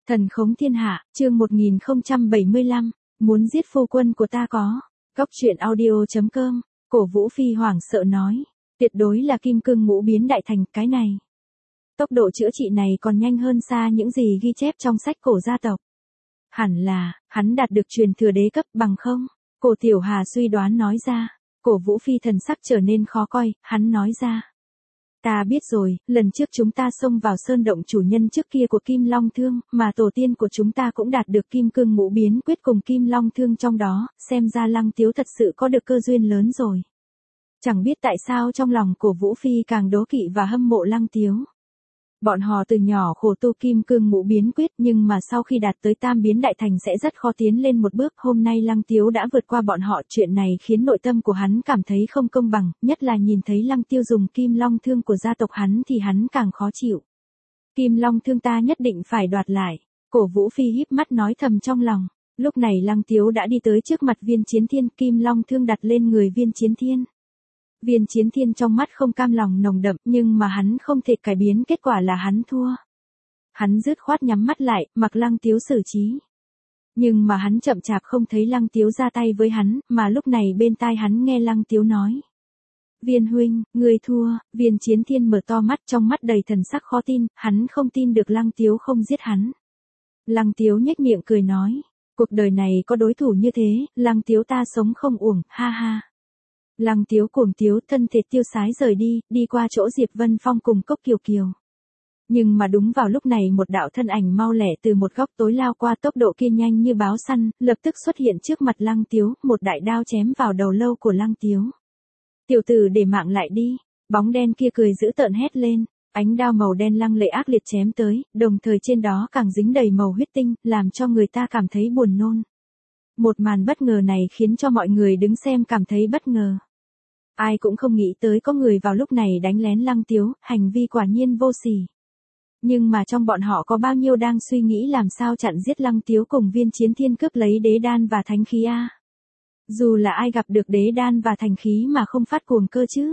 Thần khống thiên hạ, chương 1075, muốn giết phu quân của ta có. Góc truyện audio.com, Cổ Vũ Phi hoảng sợ nói, tuyệt đối là kim cương ngũ biến đại thành, cái này. Tốc độ chữa trị này còn nhanh hơn xa những gì ghi chép trong sách cổ gia tộc. Hẳn là, hắn đạt được truyền thừa đế cấp bằng không? Cổ Tiểu Hà suy đoán nói ra. Cổ Vũ Phi thần sắc trở nên khó coi, hắn nói ra. Ta biết rồi, lần trước chúng ta xông vào sơn động chủ nhân trước kia của Kim Long Thương, mà tổ tiên của chúng ta cũng đạt được kim cương ngũ biến quyết cùng Kim Long Thương trong đó, xem ra Lăng Tiếu thật sự có được cơ duyên lớn rồi. Chẳng biết tại sao trong lòng Cổ Vũ Phi càng đố kỵ và hâm mộ Lăng Tiếu. Bọn họ từ nhỏ khổ tu kim cương ngũ biến quyết nhưng mà sau khi đạt tới tam biến đại thành sẽ rất khó tiến lên một bước. Hôm nay Lăng Tiếu đã vượt qua bọn họ, chuyện này khiến nội tâm của hắn cảm thấy không công bằng, nhất là nhìn thấy Lăng Tiêu dùng Kim Long Thương của gia tộc hắn thì hắn càng khó chịu. Kim Long Thương ta nhất định phải đoạt lại. Cổ Vũ Phi híp mắt nói thầm trong lòng. Lúc này Lăng Tiếu đã đi tới trước mặt Viên Chiến Thiên, Kim Long Thương đặt lên người Viên Chiến Thiên. Viên Chiến Thiên trong mắt không cam lòng nồng đậm nhưng mà hắn không thể cải biến kết quả là hắn thua. Hắn dứt khoát nhắm mắt lại, mặc Lăng Tiếu xử trí. Nhưng mà hắn chậm chạp không thấy Lăng Tiếu ra tay với hắn, mà lúc này bên tai hắn nghe Lăng Tiếu nói. Viên huynh, ngươi thua. Viên Chiến Thiên mở to mắt, trong mắt đầy thần sắc khó tin, hắn không tin được Lăng Tiếu không giết hắn. Lăng Tiếu nhếch miệng cười nói, cuộc đời này có đối thủ như thế, Lăng Tiếu ta sống không uổng, ha ha. Lăng Tiếu cuồng tiếu, thân thể tiêu sái rời đi, đi qua chỗ Diệp Vân Phong cùng Cốc Kiều Kiều. Nhưng mà đúng vào lúc này một đạo thân ảnh mau lẻ từ một góc tối lao qua, tốc độ kia nhanh như báo săn, lập tức xuất hiện trước mặt Lăng Tiếu, một đại đao chém vào đầu lâu của Lăng Tiếu. Tiểu tử để mạng lại đi. Bóng đen kia cười dữ tợn hét lên, ánh đao màu đen lăng lệ ác liệt chém tới, đồng thời trên đó càng dính đầy màu huyết tinh, làm cho người ta cảm thấy buồn nôn. Một màn bất ngờ này khiến cho mọi người đứng xem cảm thấy bất ngờ. Ai cũng không nghĩ tới có người vào lúc này đánh lén Lăng Tiếu, hành vi quả nhiên vô sỉ. Nhưng mà trong bọn họ có bao nhiêu đang suy nghĩ làm sao chặn giết Lăng Tiếu cùng Viên Chiến Thiên cướp lấy đế đan và thánh khí a? Dù là ai gặp được đế đan và thánh khí mà không phát cuồng cơ chứ?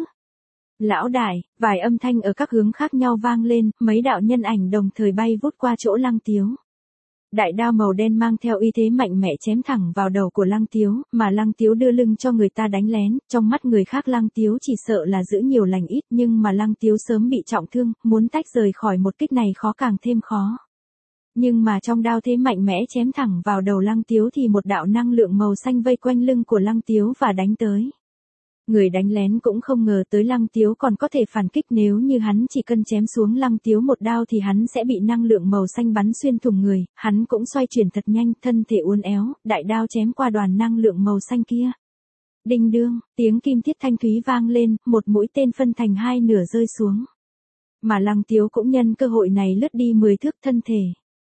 Lão đại, vài âm thanh ở các hướng khác nhau vang lên, mấy đạo nhân ảnh đồng thời bay vút qua chỗ Lăng Tiếu. Đại đao màu đen mang theo uy thế mạnh mẽ chém thẳng vào đầu của Lăng Tiếu, mà Lăng Tiếu đưa lưng cho người ta đánh lén, trong mắt người khác Lăng Tiếu chỉ sợ là giữ nhiều lành ít, nhưng mà Lăng Tiếu sớm bị trọng thương, muốn tách rời khỏi một kích này khó càng thêm khó. Nhưng mà trong đao thế mạnh mẽ chém thẳng vào đầu Lăng Tiếu thì một đạo năng lượng màu xanh vây quanh lưng của Lăng Tiếu và đánh tới. Người đánh lén cũng không ngờ tới Lăng Tiếu còn có thể phản kích, nếu như hắn chỉ cần chém xuống Lăng Tiếu một đao thì hắn sẽ bị năng lượng màu xanh bắn xuyên thủng người, hắn cũng xoay chuyển thật nhanh, thân thể uốn éo, đại đao chém qua đoàn năng lượng màu xanh kia. Đinh đương, tiếng kim thiết thanh thúy vang lên, một mũi tên phân thành hai nửa rơi xuống. Mà Lăng Tiếu cũng nhân cơ hội này lướt đi 10 thước thân thể.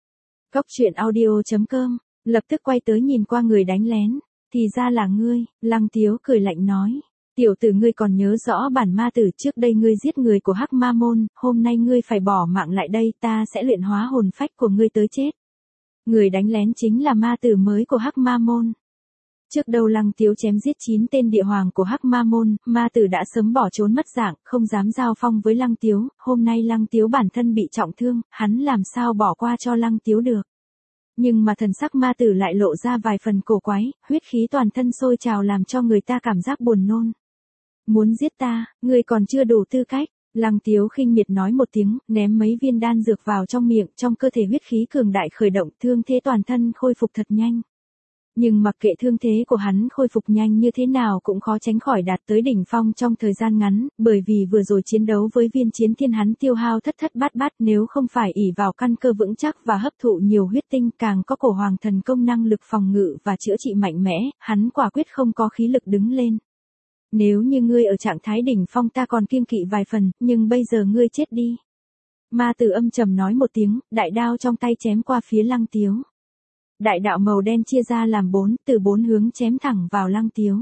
Góc truyện audio.com, lập tức quay tới nhìn qua người đánh lén, thì ra là ngươi. Lăng Tiếu cười lạnh nói. Tiểu tử, ngươi còn nhớ rõ bản ma tử trước đây ngươi giết người của Hắc Ma Môn, hôm nay ngươi phải bỏ mạng lại đây, ta sẽ luyện hóa hồn phách của ngươi tới chết. Người đánh lén chính là ma tử mới của Hắc Ma Môn. Trước đầu Lăng Tiếu chém giết 9 tên địa hoàng của Hắc Ma Môn, ma tử đã sớm bỏ trốn mất dạng, không dám giao phong với Lăng Tiếu, hôm nay Lăng Tiếu bản thân bị trọng thương, hắn làm sao bỏ qua cho Lăng Tiếu được. Nhưng mà thần sắc ma tử lại lộ ra vài phần cổ quái, huyết khí toàn thân sôi trào làm cho người ta cảm giác buồn nôn. Muốn giết ta, ngươi còn chưa đủ tư cách. Lăng Tiếu khinh miệt nói một tiếng, ném mấy viên đan dược vào trong miệng, trong cơ thể huyết khí cường đại khởi động, thương thế toàn thân khôi phục thật nhanh. Nhưng mặc kệ thương thế của hắn khôi phục nhanh như thế nào cũng khó tránh khỏi đạt tới đỉnh phong trong thời gian ngắn, bởi vì vừa rồi chiến đấu với Viên Chiến Thiên hắn tiêu hao thất thất bát bát, nếu không phải ỷ vào căn cơ vững chắc và hấp thụ nhiều huyết tinh, càng có cổ hoàng thần công năng lực phòng ngự và chữa trị mạnh mẽ, hắn quả quyết không có khí lực đứng lên. Nếu như ngươi ở trạng thái đỉnh phong ta còn kiêng kỵ vài phần, nhưng bây giờ ngươi chết đi. Ma tử âm trầm nói một tiếng, đại đao trong tay chém qua phía Lăng Tiếu. Đại đạo màu đen chia ra làm 4, từ 4 hướng chém thẳng vào Lăng Tiếu.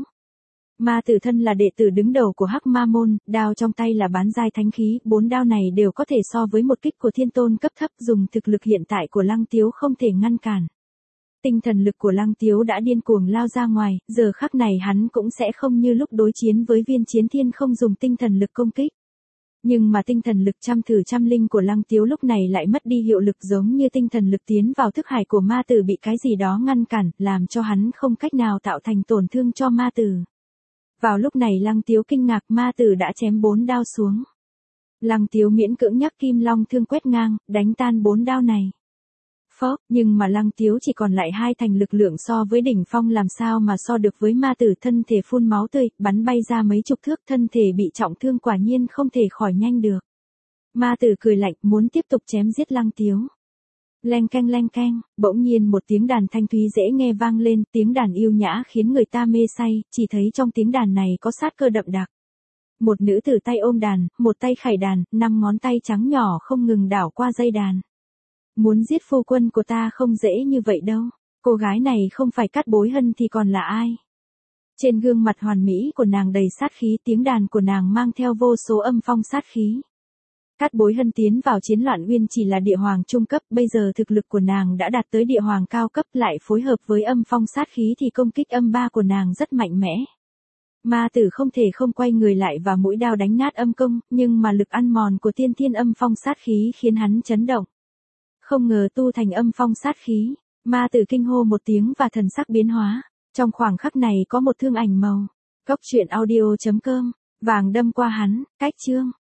Ma tử thân là đệ tử đứng đầu của Hắc Ma Môn, đao trong tay là bán giai thánh khí, 4 đao này đều có thể so với một kích của thiên tôn cấp thấp, dùng thực lực hiện tại của Lăng Tiếu không thể ngăn cản. Tinh thần lực của Lăng Tiếu đã điên cuồng lao ra ngoài, giờ khắc này hắn cũng sẽ không như lúc đối chiến với Viên Chiến Thiên không dùng tinh thần lực công kích. Nhưng mà tinh thần lực trăm thử trăm linh của Lăng Tiếu lúc này lại mất đi hiệu lực, giống như tinh thần lực tiến vào thức hải của ma tử bị cái gì đó ngăn cản, làm cho hắn không cách nào tạo thành tổn thương cho ma tử. Vào lúc này Lăng Tiếu kinh ngạc, ma tử đã chém 4 đao xuống. Lăng Tiếu miễn cưỡng nhắc Kim Long thương quét ngang, đánh tan 4 đao này. Phốc, nhưng mà Lăng Tiếu chỉ còn lại 2 thành lực lượng, so với đỉnh phong làm sao mà so được với ma tử, thân thể phun máu tươi, bắn bay ra mấy chục thước, thân thể bị trọng thương, quả nhiên không thể khỏi nhanh được. Ma tử cười lạnh, muốn tiếp tục chém giết Lăng Tiếu. Leng keng, bỗng nhiên một tiếng đàn thanh thúy dễ nghe vang lên, tiếng đàn yêu nhã khiến người ta mê say, chỉ thấy trong tiếng đàn này có sát cơ đậm đặc. Một nữ tử tay ôm đàn, một tay khải đàn, 5 ngón tay trắng nhỏ không ngừng đảo qua dây đàn. Muốn giết phu quân của ta không dễ như vậy đâu. Cô gái này không phải Cát Bối Hân thì còn là ai? Trên gương mặt hoàn mỹ của nàng đầy sát khí, tiếng đàn của nàng mang theo vô số âm phong sát khí. Cát Bối Hân tiến vào Chiến Loạn Uyên chỉ là địa hoàng trung cấp, bây giờ thực lực của nàng đã đạt tới địa hoàng cao cấp, lại phối hợp với âm phong sát khí thì công kích âm ba của nàng rất mạnh mẽ. Ma tử không thể không quay người lại và mũi đao đánh nát âm công, nhưng mà lực ăn mòn của tiên thiên âm phong sát khí khiến hắn chấn động. Không ngờ tu thành âm phong sát khí, ma tử kinh hô một tiếng và thần sắc biến hóa. Trong khoảng khắc này có một thương ảnh màu. Cốc truyện audio.com, vàng đâm qua hắn, cách chương.